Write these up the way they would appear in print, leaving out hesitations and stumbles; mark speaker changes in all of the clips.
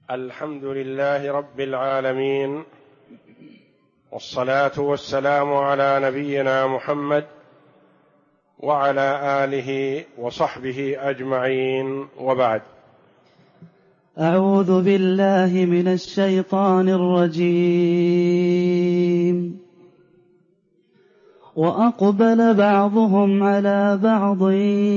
Speaker 1: الحمد لله رب العالمين، والصلاة والسلام على نبينا محمد وعلى آله وصحبه أجمعين، وبعد.
Speaker 2: أعوذ بالله من الشيطان الرجيم. وأقبل بعضهم على بعض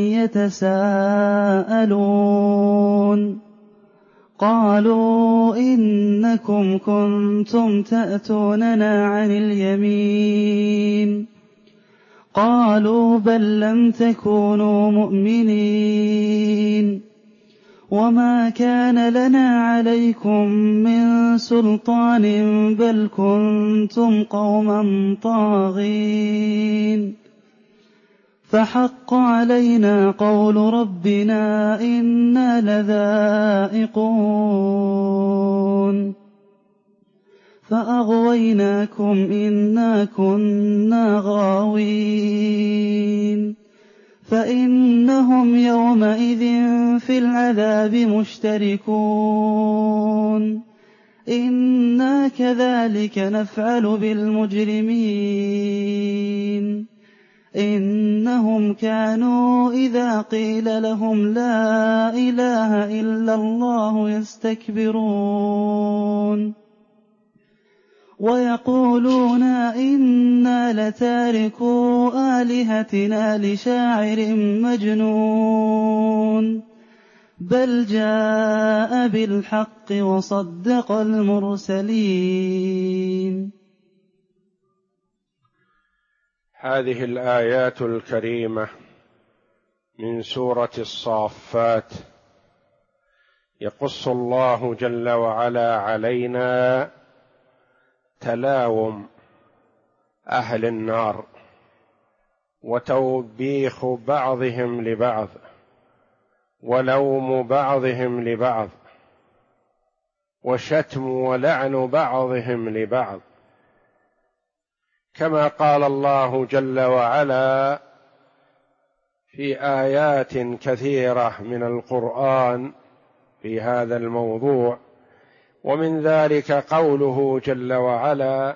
Speaker 2: يتساءلون قالوا إنكم كنتم تأتوننا عن اليمين قالوا بل لم تكونوا مؤمنين وما كان لنا عليكم من سلطان بل كنتم قوما طاغين فحق علينا قول ربنا إنا لذائقون فأغويناكم إنا كنا غاوين فإنهم يومئذ في العذاب مشتركون إنا كذلك نفعل بالمجرمين إنهم كانوا إذا قيل لهم لا إله إلا الله يستكبرون ويقولون إنا لتاركو آلهتنا لشاعر مجنون بل جاء بالحق وصدق المرسلين.
Speaker 1: هذه الآيات الكريمة من سورة الصافات يقص الله جل وعلا علينا تلاوم أهل النار وتوبيخ بعضهم لبعض ولوم بعضهم لبعض وشتم ولعن بعضهم لبعض، كما قال الله جل وعلا في آيات كثيرة من القرآن في هذا الموضوع، ومن ذلك قوله جل وعلا: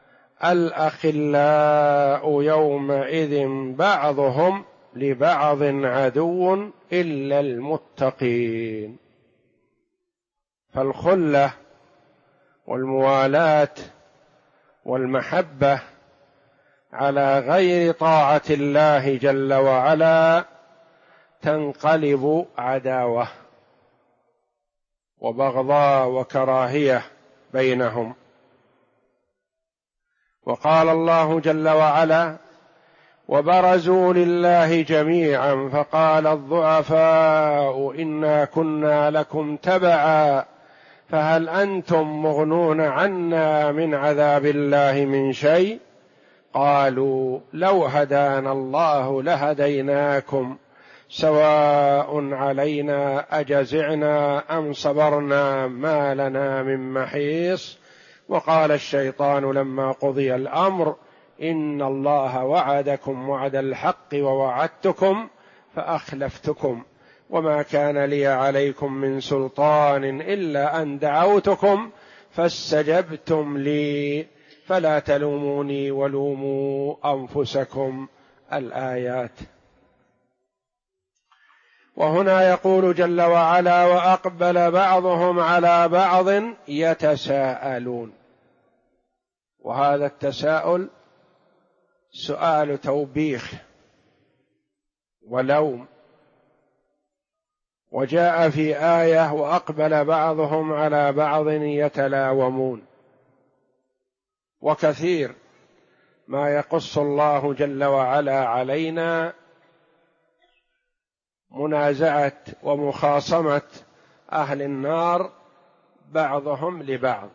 Speaker 1: الأخلاء يومئذ بعضهم لبعض عدو إلا المتقين. فالخلة والموالاة والمحبة على غير طاعة الله جل وعلا تنقلب عداوة وبغضاء وكراهية بينهم. وقال الله جل وعلا: وبرزوا لله جميعا فقال الضعفاء إنا كنا لكم تبعا فهل أنتم مغنون عنا من عذاب الله من شيء قالوا لو هدانا الله لهديناكم سواء علينا أجزعنا أم صبرنا ما لنا من محيص. وقال الشيطان لما قضي الأمر إن الله وعدكم وعد الحق ووعدتكم فأخلفتكم وما كان لي عليكم من سلطان إلا أن دعوتكم فاستجبتم لي فلا تلوموني ولوموا أنفسكم. الآيات. وهنا يقول جل وعلا: وأقبل بعضهم على بعض يتساءلون. وهذا التساؤل سؤال توبيخ ولوم، وجاء في آية: وأقبل بعضهم على بعض يتلاومون. وكثير ما يقص الله جل وعلا علينا منازعة ومخاصمة أهل النار بعضهم لبعض،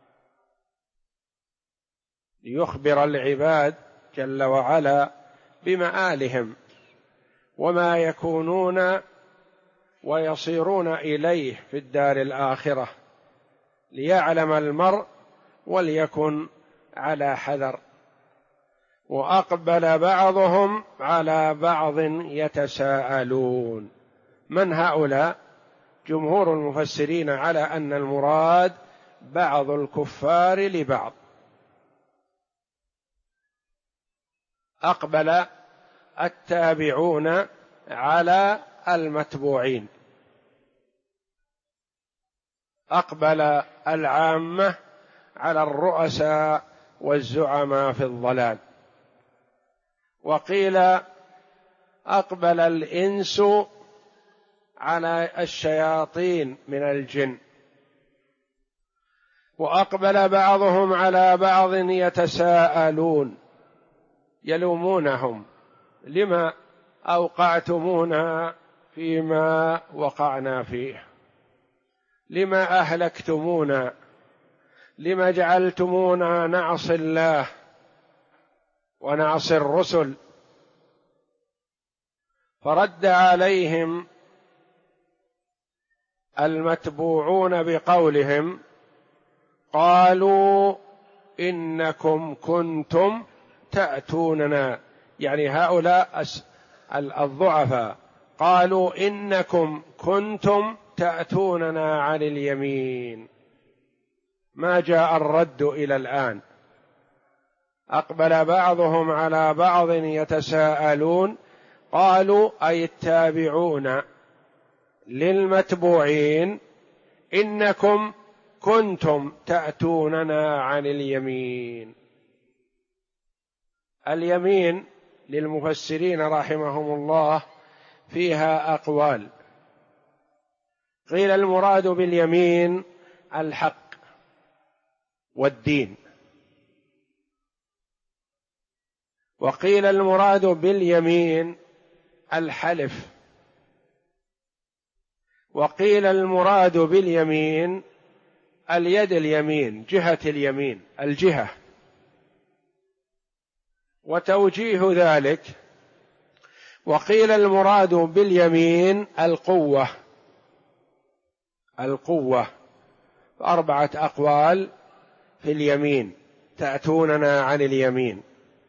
Speaker 1: ليخبر العباد جل وعلا بمآلهم وما يكونون ويصيرون إليه في الدار الآخرة، ليعلم المرء وليكن على حذر. وأقبل بعضهم على بعض يتساءلون. من هؤلاء؟ جمهور المفسرين على أن المراد بعض الكفار لبعض. أقبل التابعون على المتبوعين، أقبل العامة على الرؤساء والزعماء في الضلال. وقيل أقبل الإنس على الشياطين من الجن، وأقبل بعضهم على بعض يتساءلون، يلومونهم: لما أوقعتمونا فيما وقعنا فيه؟ لما أهلكتمونا؟ لما جعلتمونا نعصي الله ونعصي الرسل؟ فرد عليهم المتبوعون بقولهم: قالوا إنكم كنتم تأتوننا، يعني هؤلاء الضعفاء قالوا إنكم كنتم تأتوننا عن اليمين. ما جاء الرد إلى الآن. أقبل بعضهم على بعض يتساءلون، قالوا أي التابعون للمتبوعين: إنكم كنتم تأتوننا عن اليمين. اليمين للمفسرين رحمهم الله فيها أقوال. قيل المراد باليمين الحق والدين، وقيل المراد باليمين الحلف، وقيل المراد باليمين اليد اليمين، جهة اليمين، الجهة. وتوجيه ذلك: وقيل المراد باليمين القوة. القوة 4 أقوال في اليمين، تأتوننا عن اليمين.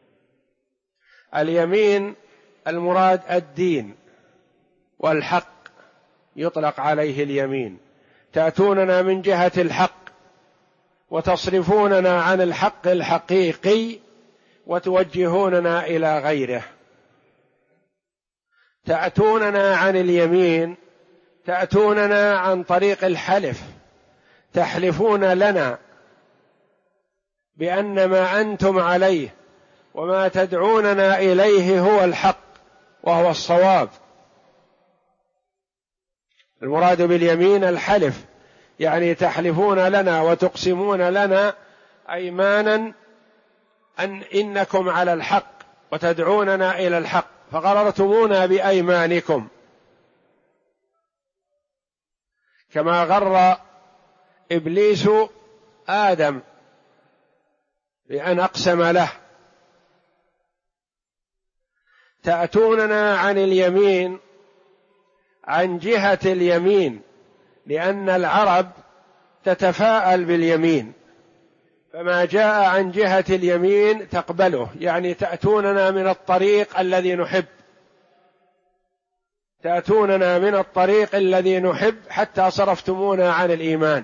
Speaker 1: اليمين المراد الدين والحق، يطلق عليه اليمين. تأتوننا من جهة الحق وتصرفوننا عن الحق الحقيقي وتوجهوننا إلى غيره. تأتوننا عن اليمين، تأتوننا عن طريق الحلف، تحلفون لنا بأن ما أنتم عليه وما تدعوننا إليه هو الحق وهو الصواب. المراد باليمين الحلف، يعني تحلفون لنا وتقسمون لنا أيمانا إنكم على الحق وتدعوننا إلى الحق، فغررتمونا بأيمانكم كما غر إبليس آدم بأن أقسم له. تأتوننا عن اليمين عن جهة اليمين، لأن العرب تتفاءل باليمين، فما جاء عن جهة اليمين تقبله، يعني تأتوننا من الطريق الذي نحب، تأتوننا من الطريق الذي نحب حتى صرفتمونا عن الإيمان.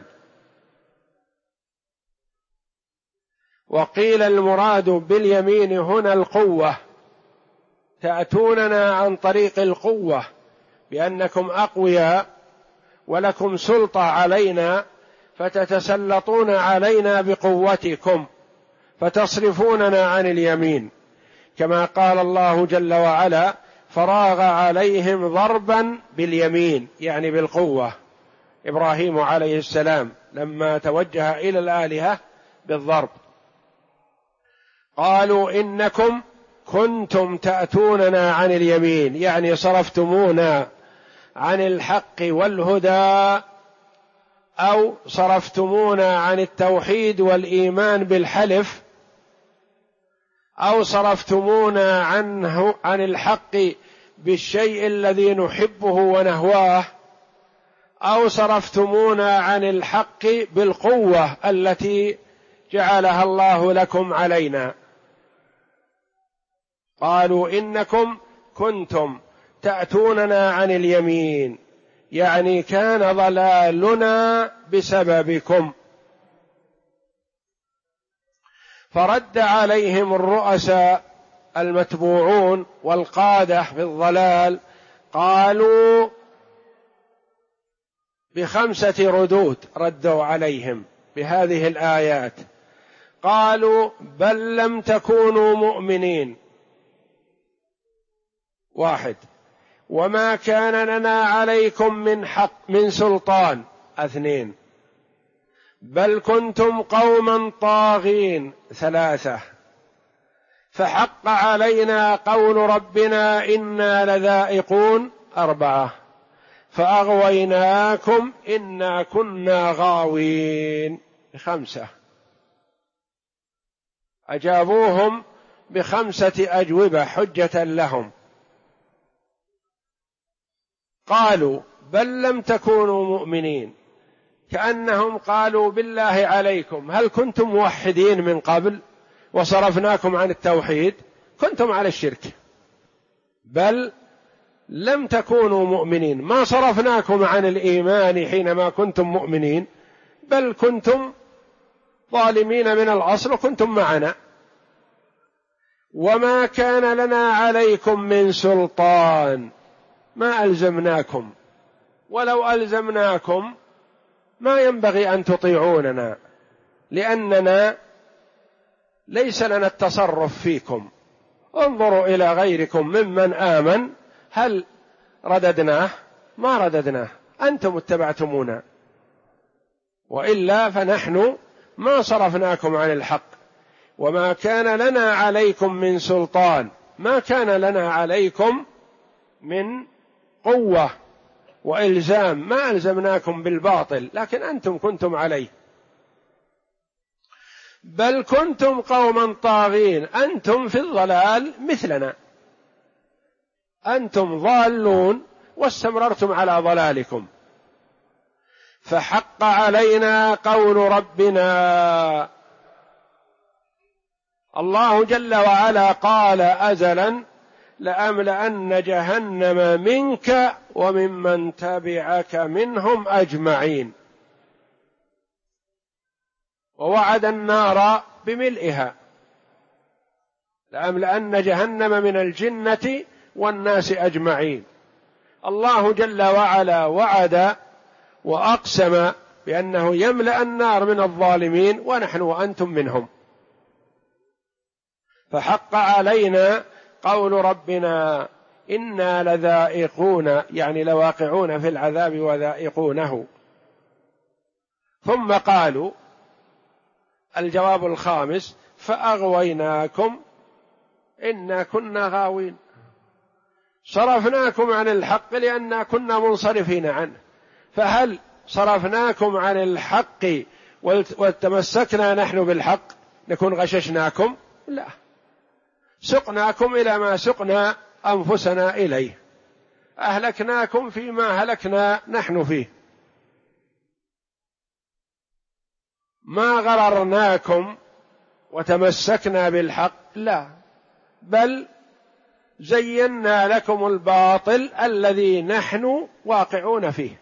Speaker 1: وقيل المراد باليمين هنا القوة، تأتوننا عن طريق القوة بأنكم أقوياء ولكم سلطة علينا، فتتسلطون علينا بقوتكم فتصرفوننا عن اليمين، كما قال الله جل وعلا: فراغ عليهم ضربا باليمين، يعني بالقوة. إبراهيم عليه السلام لما توجه إلى الآلهة بالضرب. قالوا إنكم كنتم تأتوننا عن اليمين، يعني صرفتمونا عن الحق والهدى، أو صرفتمونا عن التوحيد والإيمان بالحلف، أو صرفتمونا عن الحق بالشيء الذي نحبه ونهواه، أو صرفتمونا عن الحق بالقوة التي جعلها الله لكم علينا. قالوا إنكم كنتم تأتوننا عن اليمين، يعني كان ضلالنا بسببكم. فرد عليهم الرؤساء المتبوعون والقادة في الضلال، قالوا ب5 ردود ردوا عليهم بهذه الآيات. قالوا: بل لم تكونوا مؤمنين، 1. وما كان لنا عليكم من سلطان، 2. بل كنتم قوما طاغين، 3. فحق علينا قول ربنا إنا لذائقون، 4. فأغويناكم إنا كنا غاوين، 5. أجابوهم ب5 أجوبة حجة لهم. قالوا: بل لم تكونوا مؤمنين، كأنهم قالوا: بالله عليكم هل كنتم موحدين من قبل وصرفناكم عن التوحيد؟ كنتم على الشرك. بل لم تكونوا مؤمنين، ما صرفناكم عن الإيمان حينما كنتم مؤمنين، بل كنتم ظالمين من الأصل وكنتم معنا. وما كان لنا عليكم من سلطان، ما ألزمناكم، ولو ألزمناكم ما ينبغي أن تطيعوننا، لأننا ليس لنا التصرف فيكم. انظروا إلى غيركم ممن آمن، هل رددناه؟ ما رددناه، أنتم اتبعتمونا، وإلا فنحن ما صرفناكم عن الحق. وما كان لنا عليكم من سلطان، ما كان لنا عليكم من قوة وإلزام، ما ألزمناكم بالباطل، لكن أنتم كنتم عليه. بل كنتم قوما طاغين، أنتم في الضلال مثلنا، أنتم ضالون واستمررتم على ضلالكم. فحق علينا قول ربنا. الله جل وعلا قال أزلا: لأملأن جهنم منك وممن تبعك منهم أجمعين. ووعد النار بملئها، لأملأن جهنم من الجنة والناس أجمعين. الله جل وعلا وعد وأقسم بأنه يملأ النار من الظالمين، ونحن وأنتم منهم. فحق علينا قول ربنا إنا لذائقون، يعني لواقعون في العذاب وذائقونه. ثم قالوا الجواب الخامس: فأغويناكم إنا كنا غاوين، صرفناكم عن الحق لأننا كنا منصرفين عنه. فهل صرفناكم عن الحق وتمسكنا نحن بالحق نكون غششناكم؟ لا، سقناكم إلى ما سقنا أنفسنا إليه، أهلكناكم فيما هلكنا نحن فيه. ما غررناكم وتمسكنا بالحق، لا، بل زينا لكم الباطل الذي نحن واقعون فيه.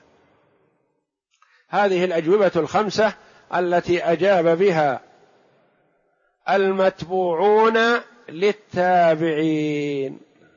Speaker 1: هذه الأجوبة ال5 التي أجاب بها المتبوعون للتابعين،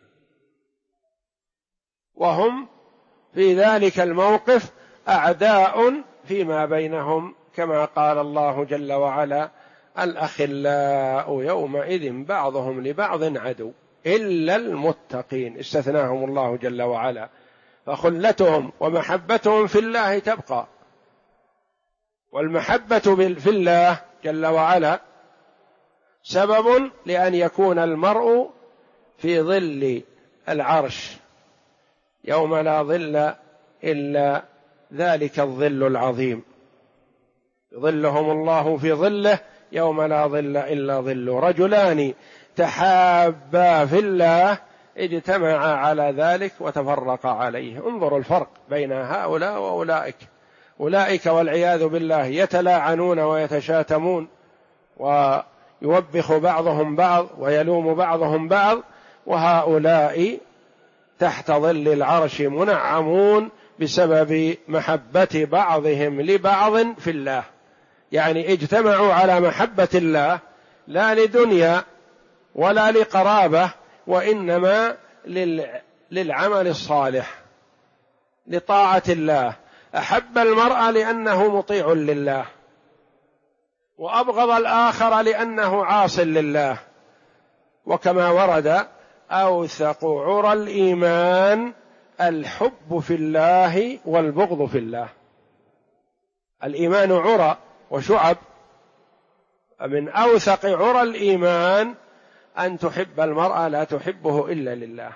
Speaker 1: وهم في ذلك الموقف أعداء فيما بينهم، كما قال الله جل وعلا: الأخلاء يومئذ بعضهم لبعض عدو إلا المتقين، استثناهم الله جل وعلا. فخلتهم ومحبتهم في الله تبقى، والمحبة في الله جل وعلا سبب لأن يكون المرء في ظل العرش يوم لا ظل إلا ذلك الظل العظيم، ظلهم الله في ظله يوم لا ظل إلا ظله. رجلان تحابا في الله اجتمعا على ذلك وتفرقا عليه. انظروا الفرق بين هؤلاء وأولئك. أولئك والعياذ بالله يتلاعنون ويتشاتمون ويوبخ بعضهم بعض ويلوم بعضهم بعض، وهؤلاء تحت ظل العرش منعمون بسبب محبة بعضهم لبعض في الله، يعني اجتمعوا على محبة الله لا لدنيا ولا لقرابة، وإنما للعمل الصالح لطاعة الله. أحب المرء لأنه مطيع لله، وأبغض الآخر لأنه عاص لله. وكما ورد: أوثق عرى الإيمان الحب في الله والبغض في الله. الإيمان عرى وشعب، من أوثق عرى الإيمان أن تحب المرء لا تحبه إلا لله،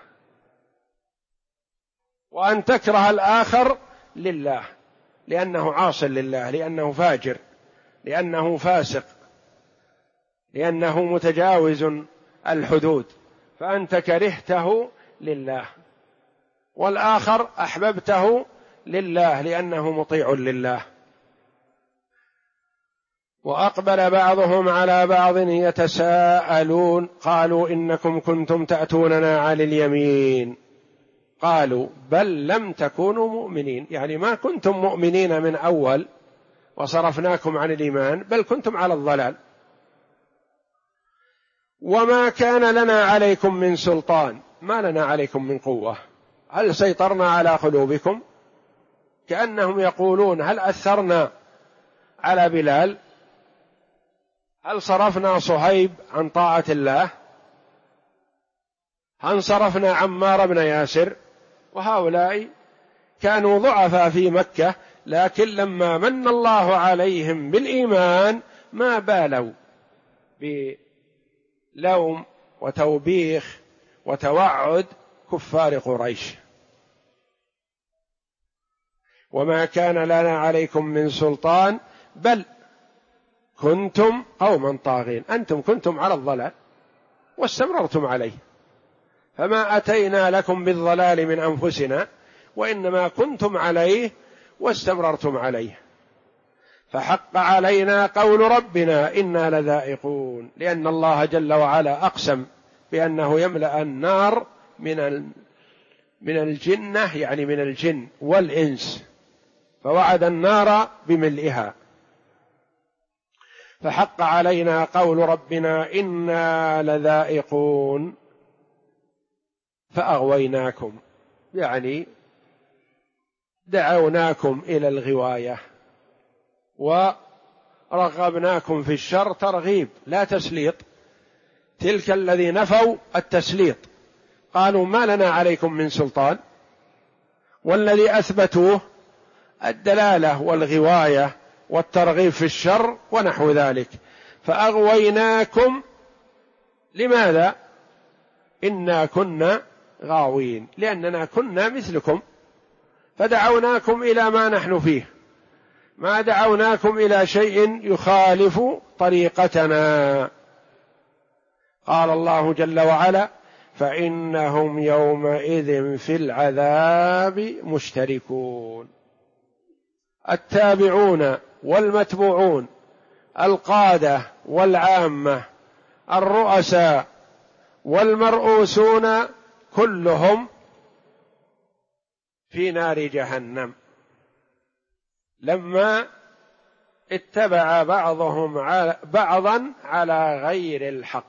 Speaker 1: وأن تكره الآخر لله لأنه عاص لله، لأنه فاجر، لأنه فاسق، لأنه متجاوز الحدود، فأنت كرهته لله، والآخر أحببته لله لأنه مطيع لله. وأقبل بعضهم على بعض يتساءلون قالوا إنكم كنتم تأتوننا عن اليمين قالوا بل لم تكونوا مؤمنين، يعني ما كنتم مؤمنين من أول وصرفناكم عن الإيمان، بل كنتم على الضلال. وما كان لنا عليكم من سلطان، ما لنا عليكم من قوة، هل سيطرنا على قلوبكم؟ كأنهم يقولون هل أثرنا على بلال؟ هل صرفنا صهيب عن طاعة الله؟ هل صرفنا عمار بن ياسر؟ وهؤلاء كانوا ضعفاء في مكة، لكن لما من الله عليهم بالإيمان ما بالوا بلوم وتوبيخ وتوعد كفار قريش. وما كان لنا عليكم من سلطان بل كنتم قوما طاغين، أنتم كنتم على الضلال واستمررتم عليه، فما أتينا لكم بالضلال من أنفسنا، وإنما كنتم عليه واستمررتم عليه. فحق علينا قول ربنا إنا لذائقون، لأن الله جل وعلا أقسم بأنه يملأ النار من الجنة، يعني من الجن والإنس، فوعد النار بملئها. فحق علينا قول ربنا إنا لذائقون فأغويناكم، يعني دعوناكم إلى الغواية ورغبناكم في الشر ترغيب لا تسليط. تلك الذي نفوا التسليط قالوا ما لنا عليكم من سلطان، والذي أثبتوه الدلالة والغواية والترغيب في الشر ونحو ذلك. فأغويناكم لماذا؟ إنا كنا غاوين، لأننا كنا مثلكم، فدعوناكم إلى ما نحن فيه، ما دعوناكم إلى شيء يخالف طريقتنا. قال الله جل وعلا فإنهم يومئذ في العذاب مشتركون. التابعون والمتبوعون، القادة والعامة، الرؤساء والمرؤوسون، كلهم في نار جهنم، لما اتبع بعضهم بعضا على غير الحق.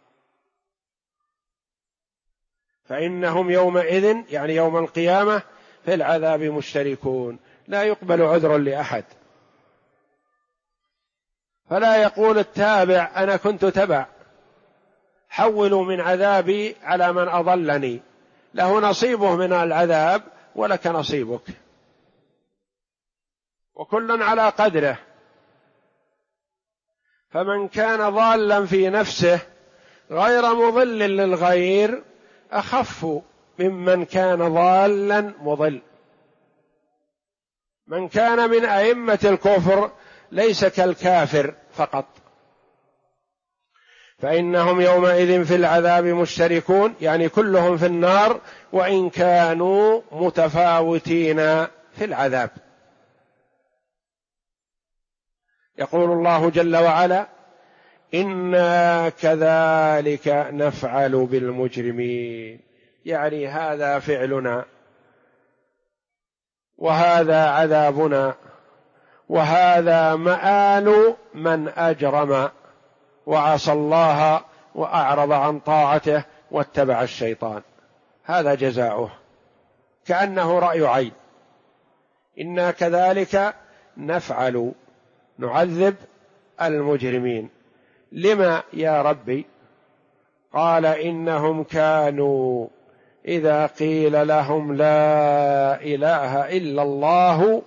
Speaker 1: فإنهم يومئذ يعني يوم القيامة في العذاب مشتركون، لا يقبل عذر لأحد. فلا يقول التابع أنا كنت تبع، حولوا من عذابي على من أضلني، له نصيبه من العذاب ولك نصيبك، وكل على قدره. فمن كان ضالا في نفسه غير مضل للغير أخف ممن كان ضالا مضل. من كان من أئمة الكفر ليس كالكافر فقط. فإنهم يومئذ في العذاب مشتركون، يعني كلهم في النار وإن كانوا متفاوتين في العذاب. يقول الله جل وعلا إنا كذلك نفعل بالمجرمين، يعني هذا فعلنا وهذا عذابنا، وهذا مآل من أجرم وعصى الله وأعرض عن طاعته واتبع الشيطان، هذا جزاؤه، كأنه رأي عين. إنا كذلك نفعل، نعذب المجرمين. لما يا ربي؟ قال إنهم كانوا إذا قيل لهم لا إله إلا الله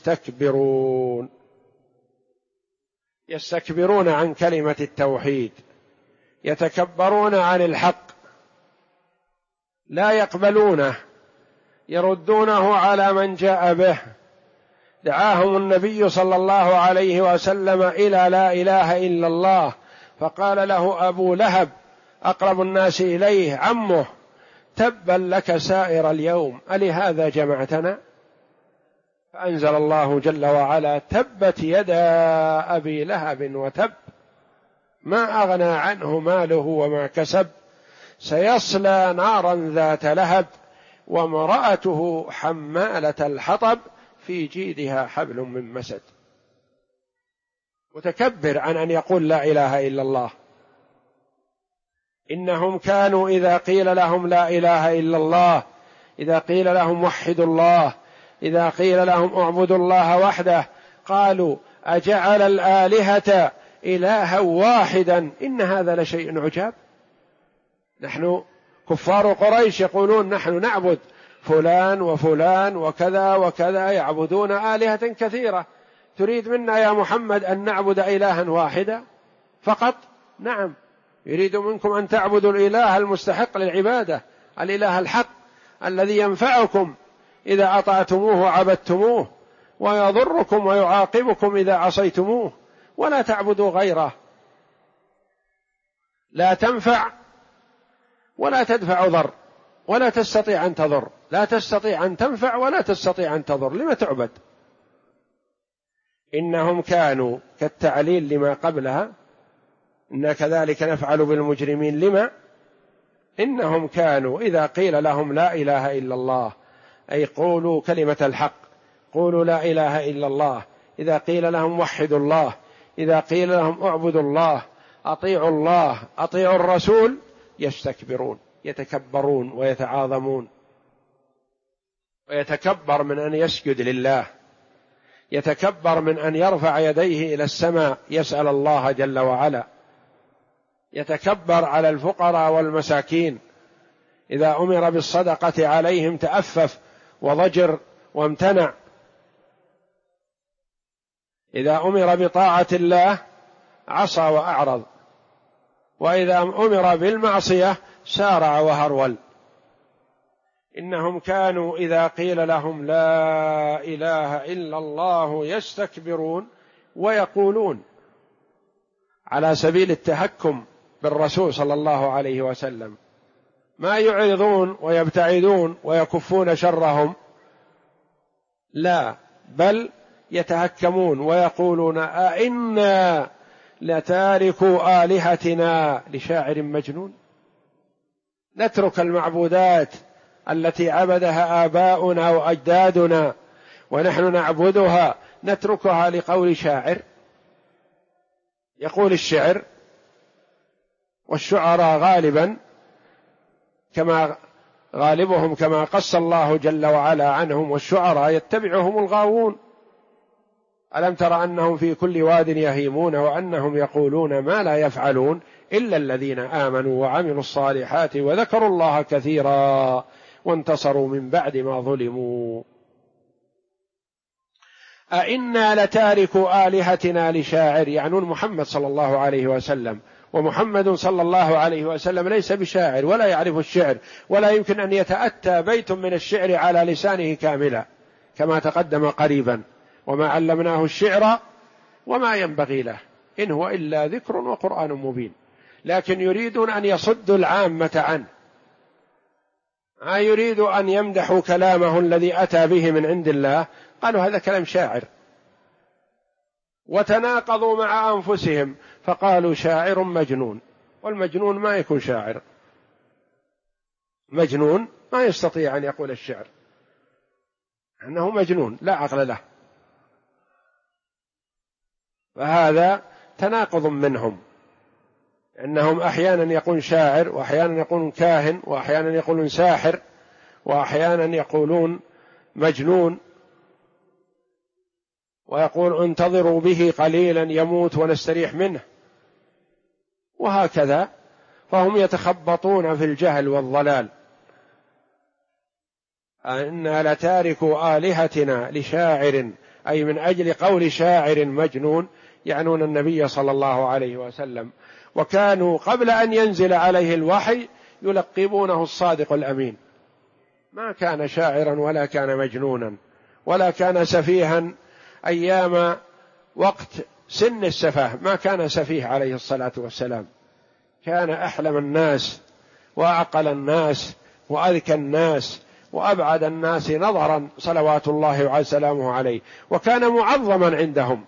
Speaker 1: يستكبرون عن كلمة التوحيد، يتكبرون عن الحق، لا يقبلونه، يردونه على من جاء به. دعاهم النبي صلى الله عليه وسلم إلى لا إله إلا الله، فقال له أبو لهب أقرب الناس إليه عمه: تبا لك سائر اليوم، ألهذا جمعتنا؟ فأنزل الله جل وعلا: تبت يدا أبي لهب وتب، ما أغنى عنه ماله وما كسب، سيصلى نارا ذات لهب، وامرأته حمالة الحطب، في جيدها حبل من مسد. متكبر عن أن يقول لا إله إلا الله. إنهم كانوا إذا قيل لهم لا إله إلا الله، إذا قيل لهم وحدوا الله، إذا قيل لهم اعبدوا الله وحده، قالوا أجعل الآلهة إلها واحدا إن هذا لشيء عجاب. نحن كفار قريش يقولون نحن نعبد فلان وفلان وكذا وكذا، يعبدون آلهة كثيرة، تريد منا يا محمد أن نعبد إلها واحدا فقط؟ نعم، يريد منكم أن تعبدوا الإله المستحق للعبادة، الإله الحق الذي ينفعكم إذا أطعتموه وعبدتموه، ويضركم ويعاقبكم إذا عصيتموه، ولا تعبدوا غيره. لا تنفع ولا تدفع ضر، ولا تستطيع أن تضر، لا تستطيع أن تنفع ولا تستطيع أن تضر، لما تعبد؟ إنهم كانوا كالتعليل لما قبلها، إنا كذلك نفعل بالمجرمين. لما؟ إنهم كانوا إذا قيل لهم لا إله إلا الله، أي قولوا كلمة الحق، قولوا لا إله إلا الله، إذا قيل لهم وحدوا الله، إذا قيل لهم اعبدوا الله، أطيعوا الله، أطيعوا الرسول، يستكبرون، يتكبرون ويتعاظمون. ويتكبر من أن يسجد لله، يتكبر من أن يرفع يديه إلى السماء يسأل الله جل وعلا، يتكبر على الفقراء والمساكين، إذا أمر بالصدقة عليهم تأفف وضجر وامتنع، إذا أمر بطاعة الله عصى وأعرض، وإذا أمر بالمعصية سارع وهرول. إنهم كانوا إذا قيل لهم لا إله إلا الله يستكبرون ويقولون، على سبيل التهكم بالرسول صلى الله عليه وسلم، ما يعرضون ويبتعدون ويكفون شرهم، لا، بل يتهكمون ويقولون أئنا لتاركوا آلهتنا لشاعر مجنون؟ نترك المعبودات التي عبدها آباؤنا وأجدادنا ونحن نعبدها، نتركها لقول شاعر يقول الشعر؟ والشعراء غالبا غالبهم كما قص الله جل وعلا عنهم، والشعراء يتبعهم الغاوون. ألم تر أنهم في كل واد يهيمون وأنهم يقولون ما لا يفعلون إلا الذين آمنوا وعملوا الصالحات وذكروا الله كثيرا وانتصروا من بعد ما ظلموا. أئنا لتاركوا آلهتنا لشاعر، يعنون محمد صلى الله عليه وسلم، ومحمد صلى الله عليه وسلم ليس بشاعر ولا يعرف الشعر، ولا يمكن أن يتأتى بيت من الشعر على لسانه كاملا، كما تقدم قريبا: وما علمناه الشعر وما ينبغي له إن هو إلا ذكر وقرآن مبين. لكن يريدون أن يصدوا العامة عنه، ما يريد أن يمدحوا كلامه الذي أتى به من عند الله، قالوا هذا كلام شاعر، وتناقضوا مع أنفسهم فقالوا شاعر مجنون، والمجنون ما يكون شاعر، مجنون ما يستطيع أن يقول الشعر. أنه مجنون لا عقل له، فهذا تناقض منهم، إنهم أحيانا يقولون شاعر، وأحيانا يقولون كاهن، وأحيانا يقولون ساحر، وأحيانا يقولون مجنون، ويقول انتظروا به قليلا يموت ونستريح منه، وهكذا. فهم يتخبطون في الجهل والضلال. إنا لتاركوا آلهتنا لشاعر، أي من أجل قول شاعر مجنون، يعنون النبي صلى الله عليه وسلم. وكانوا قبل أن ينزل عليه الوحي يلقبونه الصادق الأمين، ما كان شاعرا ولا كان مجنونا ولا كان سفيها أيام وقت سن السفاه، ما كان سفيه عليه الصلاة والسلام، كان أحلم الناس وأعقل الناس وأذكى الناس وأبعد الناس نظرا صلوات الله وسلامه عليه، وكان معظما عندهم،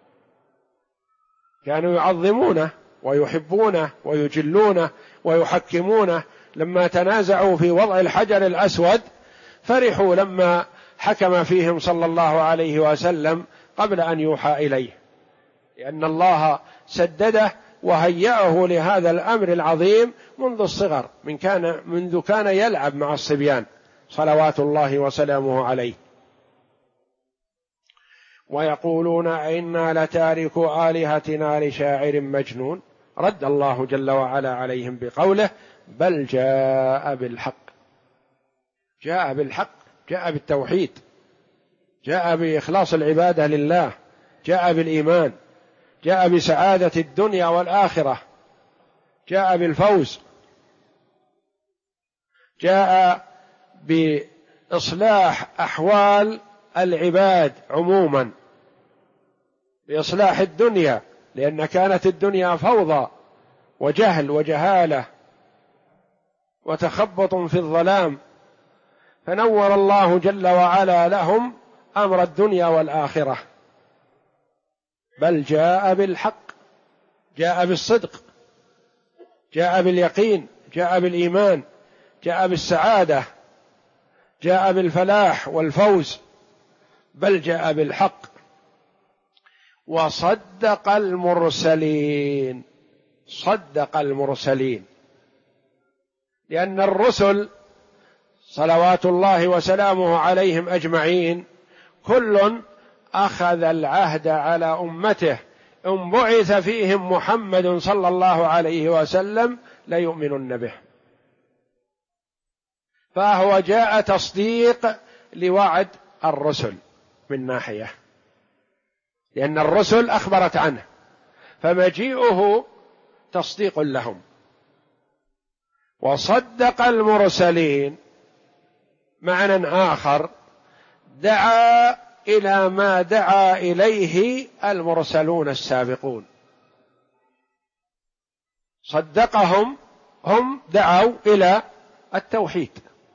Speaker 1: كانوا يعظمونه ويحبونه ويجلونه ويحكمونه. لما تنازعوا في وضع الحجر الأسود فرحوا لما حكم فيهم صلى الله عليه وسلم قبل أن يوحى إليه، لأن الله سدده وهيأه لهذا الأمر العظيم منذ الصغر، منذ كان يلعب مع الصبيان صلوات الله وسلامه عليه. ويقولون إنا لتاركوا آلهتنا لشاعر مجنون، رد الله جل وعلا عليهم بقوله بل جاء بالحق. جاء بالحق، جاء بالتوحيد، جاء بإخلاص العبادة لله، جاء بالإيمان، جاء بسعادة الدنيا والآخرة، جاء بالفوز، جاء بإصلاح أحوال العباد عموما، بإصلاح الدنيا، لأن كانت الدنيا فوضى وجهل وجهالة وتخبط في الظلام، فنور الله جل وعلا لهم أمر الدنيا والآخرة. بل جاء بالحق، جاء بالصدق، جاء باليقين، جاء بالإيمان، جاء بالسعادة، جاء بالفلاح والفوز، بل جاء بالحق. وصدق المرسلين، صدق المرسلين، لأن الرسل صلوات الله وسلامه عليهم أجمعين كل أخذ العهد على أمته إن بعث فيهم محمد صلى الله عليه وسلم ليؤمنن به، فهو جاء تصديق لوعد الرسل من ناحية، لأن الرسل أخبرت عنه، فمجيئه تصديق لهم. وصدق المرسلين معنى آخر، دعا إلى ما دعا إليه المرسلون السابقون، صدقهم، هم دعوا إلى التوحيد.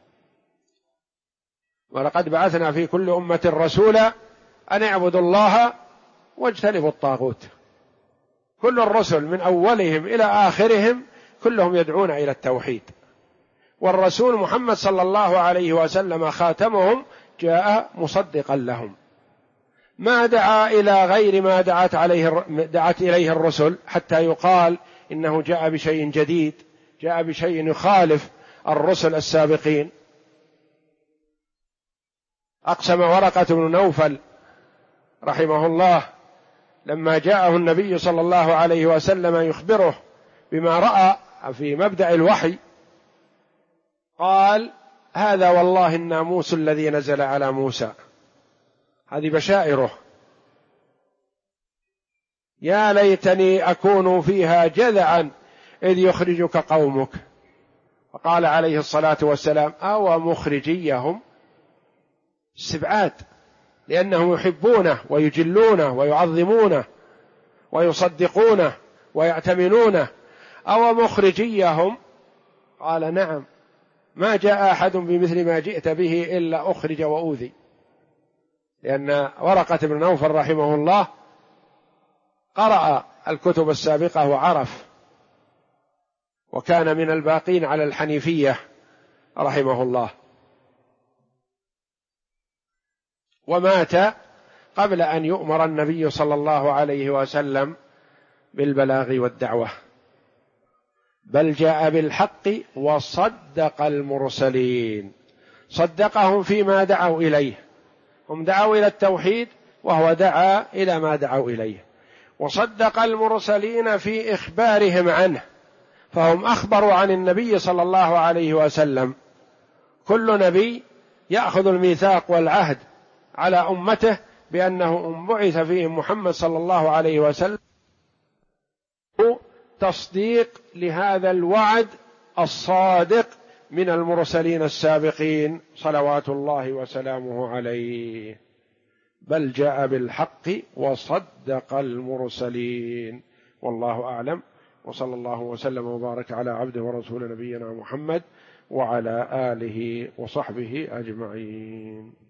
Speaker 1: ولقد بعثنا في كل أمة رسولا أن اعبدوا الله واجتنبوا الطاغوت. كل الرسل من أولهم إلى آخرهم كلهم يدعون إلى التوحيد، والرسول محمد صلى الله عليه وسلم خاتمهم جاء مصدقا لهم، ما دعا إلى غير ما دعت إليه الرسل حتى يقال إنه جاء بشيء جديد، جاء بشيء يخالف الرسل السابقين. أقسم ورقة بن نوفل رحمه الله لما جاءه النبي صلى الله عليه وسلم يخبره بما رأى في مبدأ الوحي، قال هذا والله الناموس الذي نزل على موسى، هذه بشائره، يا ليتني أكون فيها جذعا إذ يخرجك قومك. فقال عليه الصلاة والسلام أو مخرجيهم، استبعاد، لأنهم يحبونه ويجلونه ويعظمونه ويصدقونه ويأتمنونه. أو مخرجيهم، قال نعم، ما جاء أحد بمثل ما جئت به إلا أخرج وأوذي، لأن ورقة بن نوفل رحمه الله قرأ الكتب السابقة وعرف، وكان من الباقين على الحنيفية رحمه الله. ومات قبل أن يؤمر النبي صلى الله عليه وسلم بالبلاغ والدعوة. بل جاء بالحق وصدق المرسلين، صدقهم فيما دعوا إليه، هم دعوا إلى التوحيد وهو دعا إلى ما دعوا إليه، وصدق المرسلين في إخبارهم عنه، فهم أخبروا عن النبي صلى الله عليه وسلم. كل نبي يأخذ الميثاق والعهد على أمته بأنه بعث فيهم محمد صلى الله عليه وسلم، تصديق لهذا الوعد الصادق من المرسلين السابقين صلوات الله وسلامه عليه. بل جاء بالحق وصدق المرسلين. والله أعلم، وصلى الله وسلم وبارك على عبده ورسول نبينا محمد وعلى آله وصحبه أجمعين.